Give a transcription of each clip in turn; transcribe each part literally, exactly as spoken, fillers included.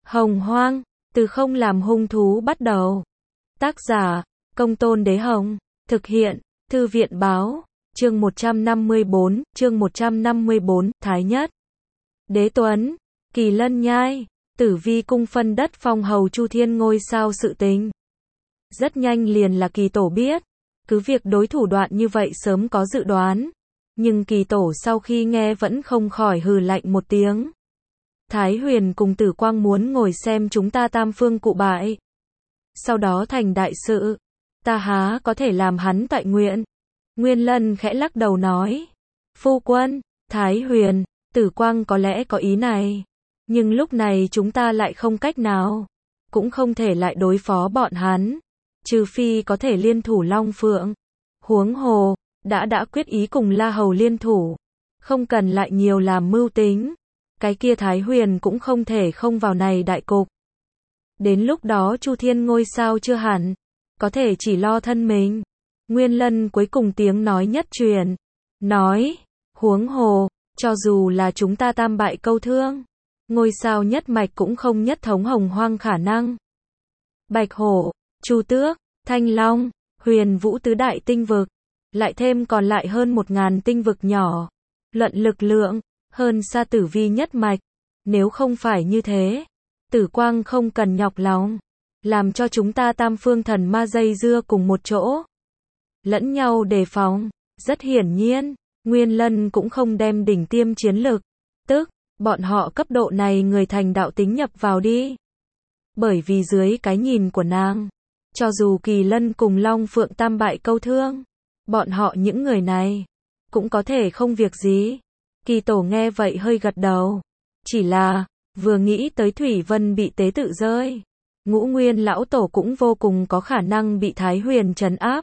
Hồng Hoang, từ không làm hung thú bắt đầu. Tác giả, Công Tôn Đế Hồng. Thực hiện, Thư viện Báo. Chương một trăm năm mươi bốn, chương một trăm năm mươi bốn, Thái Nhất. Đế Tuấn, Kỳ Lân Nhai, Tử Vi cung phân đất phong hầu Chu Thiên ngôi sao sự tình. Rất nhanh liền là Kỳ Tổ biết, cứ việc đối thủ đoạn như vậy sớm có dự đoán, nhưng Kỳ Tổ sau khi nghe vẫn không khỏi hừ lạnh một tiếng. Thái Huyền cùng Tử Quang muốn ngồi xem chúng ta tam phương cụ bại, sau đó thành đại sự, ta há có thể làm hắn tại nguyện. Nguyên Lân khẽ lắc đầu nói, phu quân, Thái Huyền, Tử Quang có lẽ có ý này, nhưng lúc này chúng ta lại không cách nào, cũng không thể lại đối phó bọn hắn, trừ phi có thể liên thủ Long Phượng. Huống hồ, đã đã quyết ý cùng La Hầu liên thủ, không cần lại nhiều làm mưu tính, cái kia Thái Huyền cũng không thể không vào này đại cục. Đến lúc đó Chu Thiên ngôi sao chưa hẳn, có thể chỉ lo thân mình. Nguyên Lân cuối cùng tiếng nói nhất truyền, nói, huống hồ, cho dù là chúng ta tam bại câu thương, ngôi sao nhất mạch cũng không nhất thống Hồng Hoang khả năng. Bạch Hổ, Chu Tước, Thanh Long, Huyền Vũ tứ đại tinh vực, lại thêm còn lại hơn một ngàn tinh vực nhỏ, luận lực lượng, hơn xa Tử Vi nhất mạch. Nếu không phải như thế, Tử Quang không cần nhọc lòng, làm cho chúng ta tam phương thần ma dây dưa cùng một chỗ, lẫn nhau đề phòng. Rất hiển nhiên, Nguyên Lân cũng không đem đỉnh tiêm chiến lực, tức, bọn họ cấp độ này người thành đạo tính nhập vào đi. Bởi vì dưới cái nhìn của nàng, cho dù Kỳ Lân cùng Long Phượng tam bại câu thương, bọn họ những người này, cũng có thể không việc gì. Kỳ Tổ nghe vậy hơi gật đầu, chỉ là, vừa nghĩ tới Thủy Vân bị tế tự rơi, Ngũ Nguyên lão tổ cũng vô cùng có khả năng bị Thái Huyền trấn áp.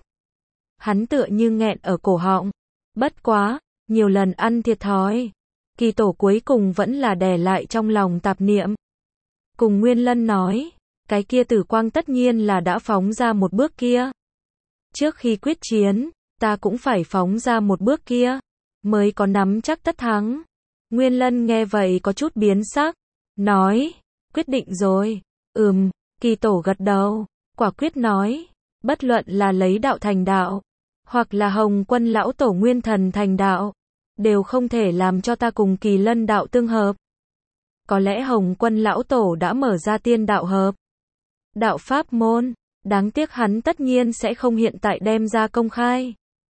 Hắn tựa như nghẹn ở cổ họng, bất quá, nhiều lần ăn thiệt thòi, Kỳ Tổ cuối cùng vẫn là đè lại trong lòng tạp niệm. Cùng Nguyên Lân nói, cái kia Tử Quang tất nhiên là đã phóng ra một bước kia. Trước khi quyết chiến, ta cũng phải phóng ra một bước kia, mới có nắm chắc tất thắng. Nguyên Lân nghe vậy có chút biến sắc, nói, quyết định rồi. Ừm, Kỳ Tổ gật đầu, quả quyết nói, bất luận là lấy đạo thành đạo, hoặc là Hồng Quân lão tổ nguyên thần thành đạo, đều không thể làm cho ta cùng Kỳ Lân đạo tương hợp. Có lẽ Hồng Quân lão tổ đã mở ra tiên đạo hợp đạo pháp môn, đáng tiếc hắn tất nhiên sẽ không hiện tại đem ra công khai.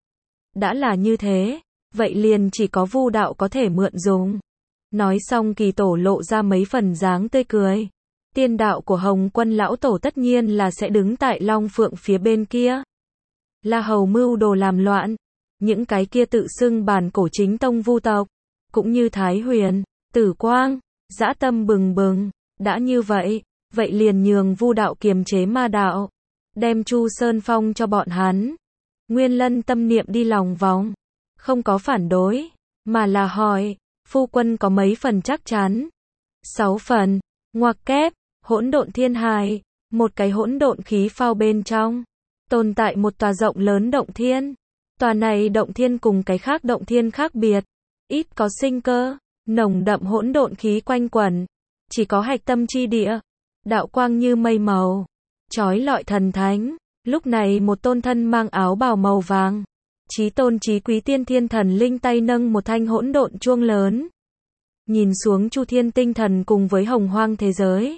Đã là như thế, vậy liền chỉ có Vu đạo có thể mượn dùng. Nói xong Kỳ Tổ lộ ra mấy phần dáng tươi cười. Tiên đạo của Hồng Quân lão tổ tất nhiên là sẽ đứng tại Long Phượng phía bên kia. La Hầu mưu đồ làm loạn, những cái kia tự xưng bản cổ chính tông Vu tộc, cũng như Thái Huyền, Tử Quang, dã tâm bừng bừng. Đã như vậy, vậy liền nhường Vu đạo kiềm chế ma đạo, đem Chu Sơn Phong cho bọn hắn. Nguyên Lân tâm niệm đi lòng vòng, không có phản đối, mà là hỏi, phu quân có mấy phần chắc chắn? Sáu phần. Ngoặc kép, hỗn độn thiên hải, một cái hỗn độn khí phao bên trong, tồn tại một tòa rộng lớn động thiên. Tòa này động thiên cùng cái khác động thiên khác biệt, ít có sinh cơ, nồng đậm hỗn độn khí quanh quẩn, chỉ có hạch tâm chi địa, đạo quang như mây màu, chói lọi thần thánh. Lúc này một tôn thân mang áo bào màu vàng, chí tôn chí quý tiên thiên thần linh tay nâng một thanh hỗn độn chuông lớn, nhìn xuống Chu Thiên tinh thần cùng với Hồng Hoang thế giới,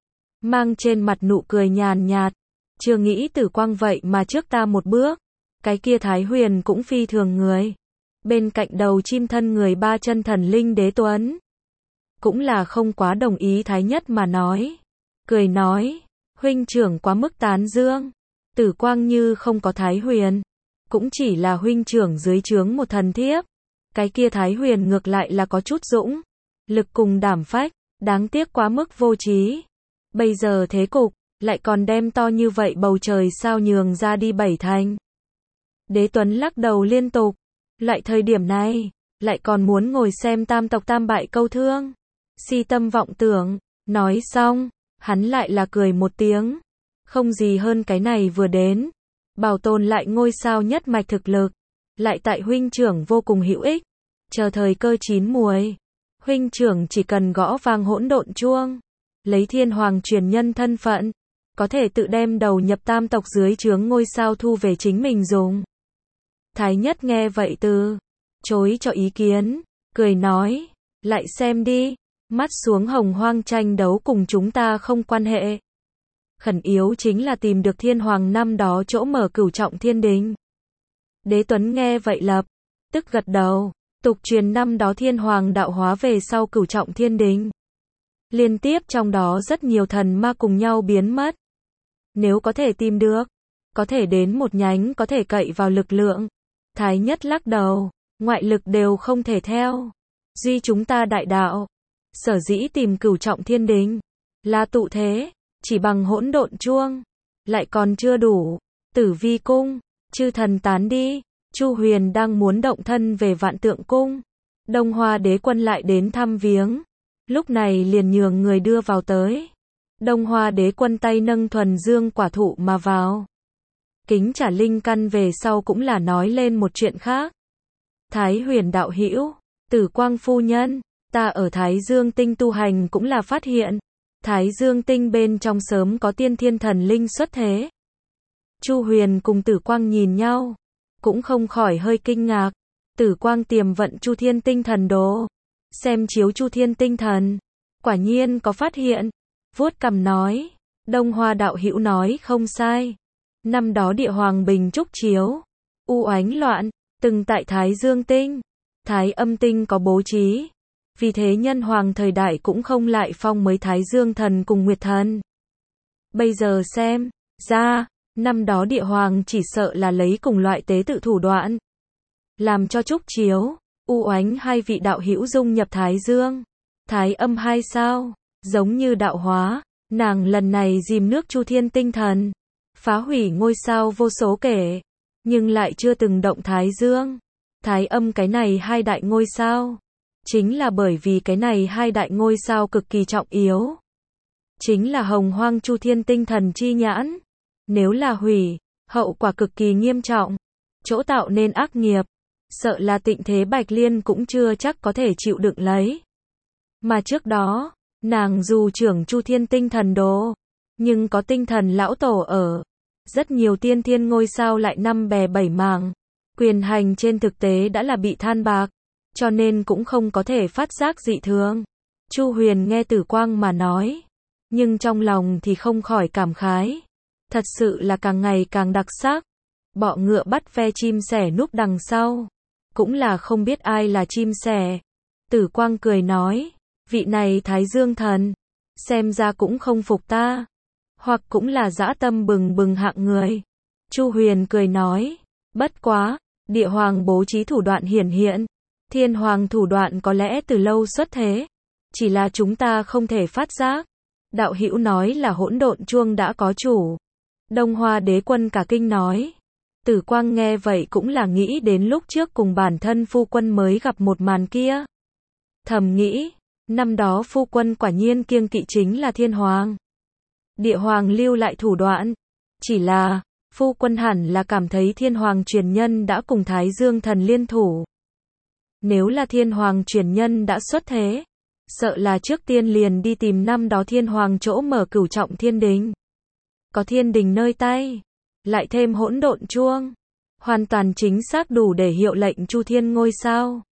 mang trên mặt nụ cười nhàn nhạt, chưa nghĩ Tử Quang vậy mà trước ta một bước. Cái kia Thái Huyền cũng phi thường người, bên cạnh đầu chim thân người ba chân thần linh Đế Tuấn, cũng là không quá đồng ý Thái Nhất mà nói, cười nói, huynh trưởng quá mức tán dương, Tử Quang như không có Thái Huyền, cũng chỉ là huynh trưởng dưới trướng một thần thiếp. Cái kia Thái Huyền ngược lại là có chút dũng lực cùng đảm phách, đáng tiếc quá mức vô trí. Bây giờ thế cục, lại còn đem to như vậy bầu trời sao nhường ra đi bảy thành. Đế Tuấn lắc đầu liên tục, loại thời điểm này, lại còn muốn ngồi xem tam tộc tam bại câu thương. Si tâm vọng tưởng, nói xong, hắn lại là cười một tiếng. Không gì hơn cái này vừa đến, bảo tồn lại ngôi sao nhất mạch thực lực, lại tại huynh trưởng vô cùng hữu ích. Chờ thời cơ chín muồi, huynh trưởng chỉ cần gõ vang hỗn độn chuông, lấy thiên hoàng truyền nhân thân phận, có thể tự đem đầu nhập tam tộc dưới trướng ngôi sao thu về chính mình dùng. Thái nhất nghe vậy từ chối cho ý kiến, cười nói, lại xem đi, mắt xuống hồng hoang tranh đấu cùng chúng ta không quan hệ. Khẩn yếu chính là tìm được thiên hoàng năm đó chỗ mở cửu trọng thiên đình. Đế Tuấn nghe vậy lập tức gật đầu, tục truyền năm đó thiên hoàng đạo hóa về sau cửu trọng thiên đình. Liên tiếp trong đó rất nhiều thần ma cùng nhau biến mất. Nếu có thể tìm được, có thể đến một nhánh có thể cậy vào lực lượng. Thái nhất lắc đầu, ngoại lực đều không thể theo. Duy chúng ta đại đạo, sở dĩ tìm cửu trọng thiên đình, là tụ thế, chỉ bằng hỗn độn chuông, lại còn chưa đủ. Tử Vi cung, chư thần tán đi, Chu Huyền đang muốn động thân về Vạn Tượng cung. Đông Hoa Đế Quân lại đến thăm viếng, lúc này liền nhường người đưa vào tới. Đông Hoa Đế Quân tay nâng thuần dương quả thụ mà vào. Kính trả linh căn về sau cũng là nói lên một chuyện khác. Thái Huyền đạo hữu, Tử Quang phu nhân, ta ở Thái Dương tinh tu hành cũng là phát hiện, Thái Dương tinh bên trong sớm có tiên thiên thần linh xuất thế. Chu Huyền cùng Tử Quang nhìn nhau, cũng không khỏi hơi kinh ngạc. Tử Quang tiềm vận Chu Thiên tinh thần đồ, xem chiếu Chu Thiên tinh thần, quả nhiên có phát hiện. Vuốt cằm nói, Đông Hoa đạo hữu nói không sai. Năm đó địa hoàng bình trúc chiếu, u oánh loạn, từng tại Thái Dương tinh, Thái Âm tinh có bố trí. Vì thế nhân hoàng thời đại cũng không lại phong mới Thái Dương thần cùng Nguyệt thần. Bây giờ xem ra, năm đó địa hoàng chỉ sợ là lấy cùng loại tế tự thủ đoạn, làm cho trúc chiếu, u oánh hai vị đạo hữu dung nhập Thái Dương, Thái Âm hai sao, giống như đạo hóa. Nàng lần này dìm nước Chu Thiên tinh thần, phá hủy ngôi sao vô số kể, nhưng lại chưa từng động Thái Dương, Thái Âm cái này hai đại ngôi sao. Chính là bởi vì cái này hai đại ngôi sao cực kỳ trọng yếu. Chính là hồng hoang Chu Thiên tinh thần chi nhãn. Nếu là hủy, hậu quả cực kỳ nghiêm trọng. Chỗ tạo nên ác nghiệp, sợ là Tịnh Thế Bạch Liên cũng chưa chắc có thể chịu đựng lấy. Mà trước đó, nàng dù trưởng Chu Thiên tinh thần đồ, nhưng có tinh thần lão tổ ở. Rất nhiều tiên thiên ngôi sao lại năm bè bảy mảng. Quyền hành trên thực tế đã là bị than bạc, cho nên cũng không có thể phát giác dị thường. Chu Huyền nghe Tử Quang mà nói, nhưng trong lòng thì không khỏi cảm khái. Thật sự là càng ngày càng đặc sắc. Bọ ngựa bắt ve chim sẻ núp đằng sau, cũng là không biết ai là chim sẻ. Tử Quang cười nói, vị này Thái Dương thần, xem ra cũng không phục ta, hoặc cũng là dã tâm bừng bừng hạng người. Chu Huyền cười nói, bất quá, địa hoàng bố trí thủ đoạn hiển hiện, thiên hoàng thủ đoạn có lẽ từ lâu xuất thế, chỉ là chúng ta không thể phát giác. Đạo hữu nói là hỗn độn chuông đã có chủ. Đông Hoa Đế Quân cả kinh nói. Tử Quang nghe vậy cũng là nghĩ đến lúc trước cùng bản thân phu quân mới gặp một màn kia. Thầm nghĩ, năm đó phu quân quả nhiên kiêng kỵ chính là thiên hoàng. Địa hoàng lưu lại thủ đoạn, chỉ là, phu quân hẳn là cảm thấy thiên hoàng truyền nhân đã cùng Thái Dương thần liên thủ. Nếu là thiên hoàng truyền nhân đã xuất thế, sợ là trước tiên liền đi tìm năm đó thiên hoàng chỗ mở cửu trọng thiên đình. Có thiên đình nơi tay, lại thêm hỗn độn chuông, hoàn toàn chính xác đủ để hiệu lệnh Chu Thiên ngôi sao.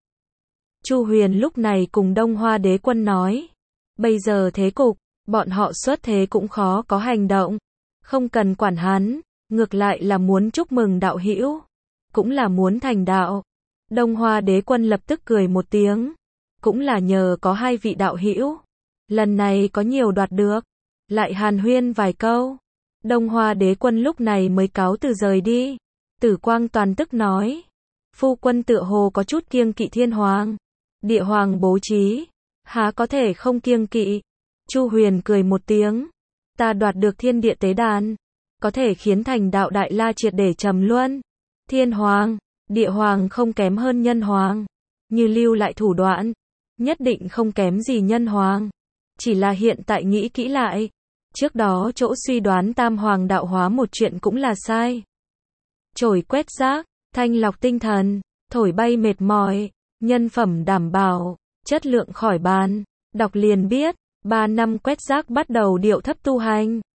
Chu Huyền lúc này cùng Đông Hoa Đế Quân nói, bây giờ thế cục, bọn họ xuất thế cũng khó có hành động, không cần quản hắn, ngược lại là muốn chúc mừng đạo hữu, cũng là muốn thành đạo. Đông Hoa Đế Quân lập tức cười một tiếng, cũng là nhờ có hai vị đạo hữu, lần này có nhiều đoạt được, lại hàn huyên vài câu. Đông Hoa Đế Quân lúc này mới cáo từ rời đi. Tử Quang toàn tức nói, phu quân tựa hồ có chút kiêng kỵ thiên hoàng, địa hoàng bố trí, há có thể không kiêng kỵ. Chu Huyền cười một tiếng, ta đoạt được thiên địa tế đàn, có thể khiến thành đạo đại la triệt để trầm luân. Thiên hoàng, địa hoàng không kém hơn nhân hoàng, như lưu lại thủ đoạn, nhất định không kém gì nhân hoàng. Chỉ là hiện tại nghĩ kỹ lại, trước đó chỗ suy đoán tam hoàng đạo hóa một chuyện cũng là sai. Trổi quét rác, thanh lọc tinh thần, thổi bay mệt mỏi, nhân phẩm đảm bảo, chất lượng khỏi bàn, đọc liền biết. Ba năm quét rác bắt đầu điệu thấp tu hành.